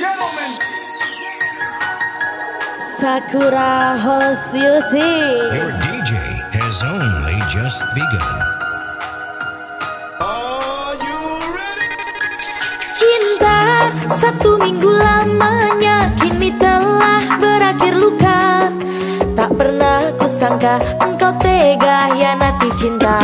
gentlemen. Sakura House Music. Your DJ has only just begun. Are you ready? Cinta satu minggu lamanya kini telah berakhir luka. Tak pernah kusangka engkau tega hianati cinta.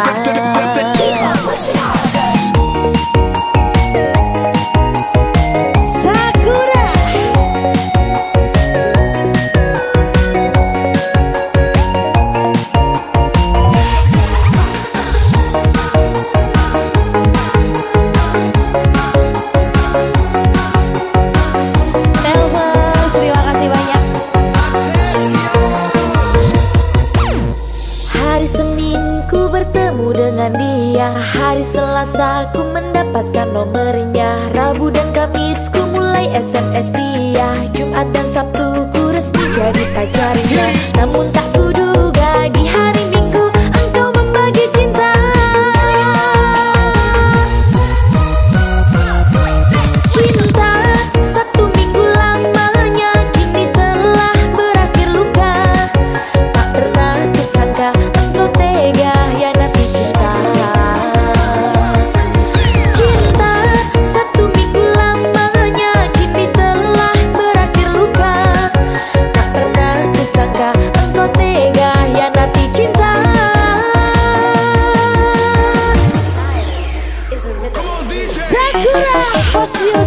Dengan dia, hari Selasa ku mendapatkan nomornya. Rabu dan Kamis ku mulai SMS dia. Jumat dan Sabtu ku resmi jadi pacarnya. Namun tak kuduga di hari Minggu engkau membagi cinta. Cinta satu minggu lamanya kini telah berakhir luka. Tak pernah kusangka engkau tega hianati cinta. Cinta satu minggu lamanya kini telah berakhir luka. Tak pernah kusangka engkau tega hianati cinta. Sakura House Music.